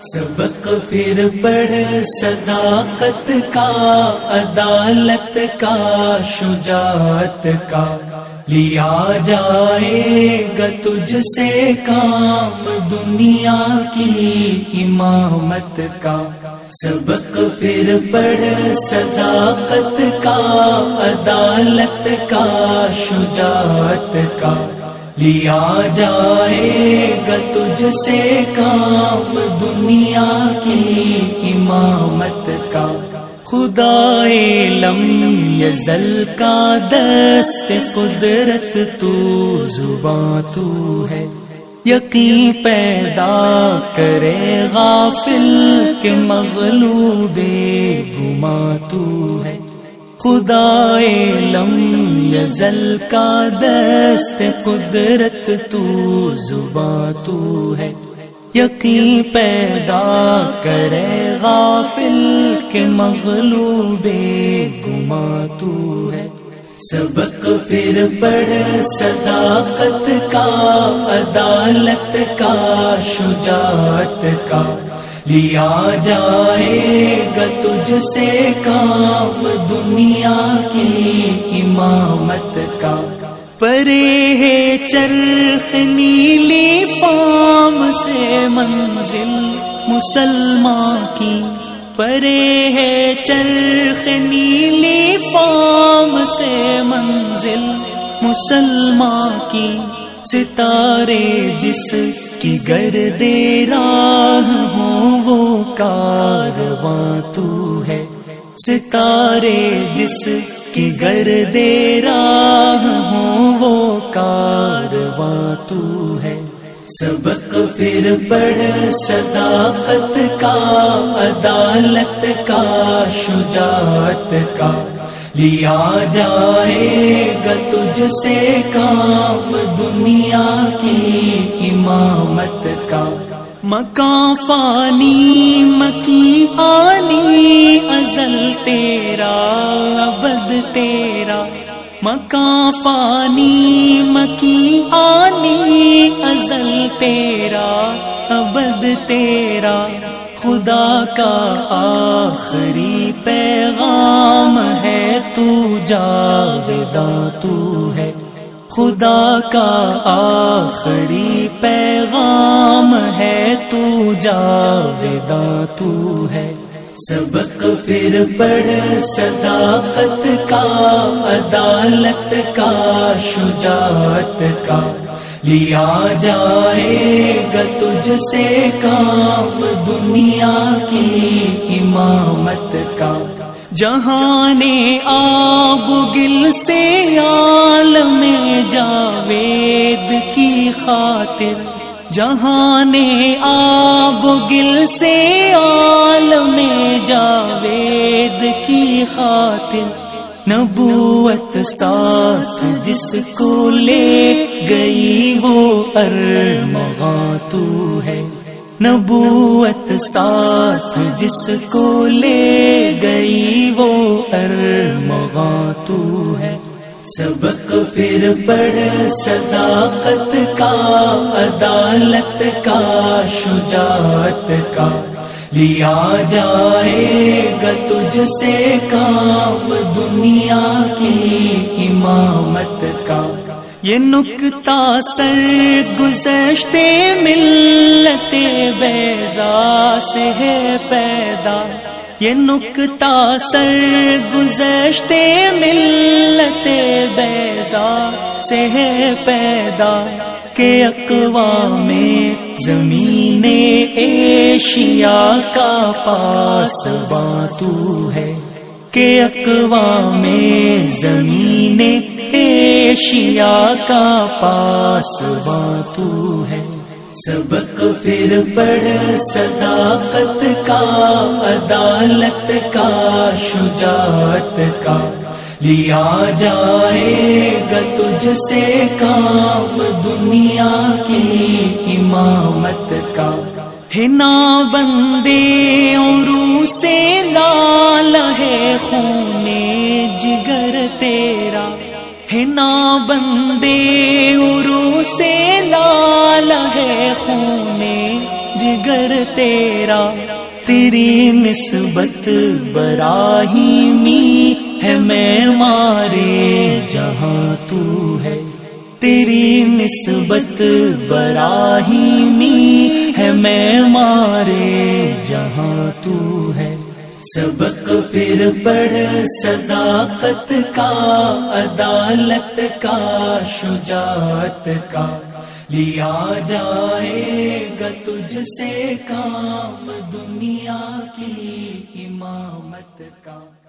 سبق پھر پڑھ صداقت کا، عدالت کا، شجاعت کا، لیا جائے گا تجھ سے کام دنیا کی امامت کا۔ سبق پھر پڑھ صداقت کا، عدالت کا، شجاعت کا، لیا جائے گا تجھ سے کام دنیا کی امامت کا۔ خدائے لم یزل کا دست قدرت تو، زباں تو ہے، یقین پیدا کرے غافل کے مغلوب گماں تو ہے۔ خدائے لم یزل کا دست قدرت تو، زباں تو ہے، یقین پیدا کرے غافل کے مغلوب گماں تو ہے۔ سبق پھر پڑھ صداقت کا، عدالت کا، شجاعت کا، لیا جائے گا تجھ سے کام دنیا کی امامت کا۔ پرے ہے چرخ نیلی فام سے منزل مسلمان کی، پرے ہے چرخ نیلی فام سے منزل مسلمان کی۔ ستارے جس کی گرد راہ ہوں وہ کارواں تو ہے، ستارے جس کی گرد راہ ہوں وہ کارواں تو ہے۔ سبق پھر پڑھ صداقت کا، عدالت کا، شجاعت کا، لیا جائے گا تجھ سے کام دنیا کی امامت کا۔ مکان فانی مکی آنی، ازل تیرا ابد تیرا، مکان فانی مکی آنی، ازل تیرا ابد تیرا۔ خدا کا آخری پیغام ہے تو، جاویداں تو ہے، خدا کا آخری پیغام ہے تو، جاویداں تو ہے۔ سبق پھر پڑھ صداقت کا، عدالت کا، شجاعت کا، لیا جائے گا تجھ سے کام دنیا کی امامت کا۔ جہان آب گل سے عالم جاوید کی خاطر، جہان آب گل سے عالم جاوید کی خاطر، نبوت ساتھ جس کو لے گئی وہ ارمغاں تو ہے، نبوت ساتھ جس کو لے گئی وہ ارمغاں تو ہے۔ سبق پھر پڑھ صداقت کا، عدالت کا، شجاعت کا، لیا جائے گا تجھ سے کام دنیا کی امامت کا۔ یہ نکتہ سر گزشتے ملت بیضا سے ہے پیدا، یہ نکتہ سر گزشتے ملت بیضا سے ہے پیدا، کہ اقوام زمین ایشیا کا پاسباں تو ہے، کہ اقوام زمین ایشیا کا پاسباں تو ہے۔ سبق پھر پڑھ صداقت کا، عدالت کا، شجاعت کا، لیا جائے گا تجھ سے کام دنیا کی امامت کا۔ ہنا بندے عروع سے لال ہے خون جگر تیرا، ہنا بندے عروع سے لال ہے خون جگر تیرا، تیری نسبت براہیمی ہے معمارے جہاں تو ہے، تیری نسبت براہیمی ہے معمارے جہاں تو ہے۔ سبق پھر پڑھ صداقت کا، عدالت کا، شجاعت کا، لیا جائے گا تجھ سے کام دنیا کی امامت کا۔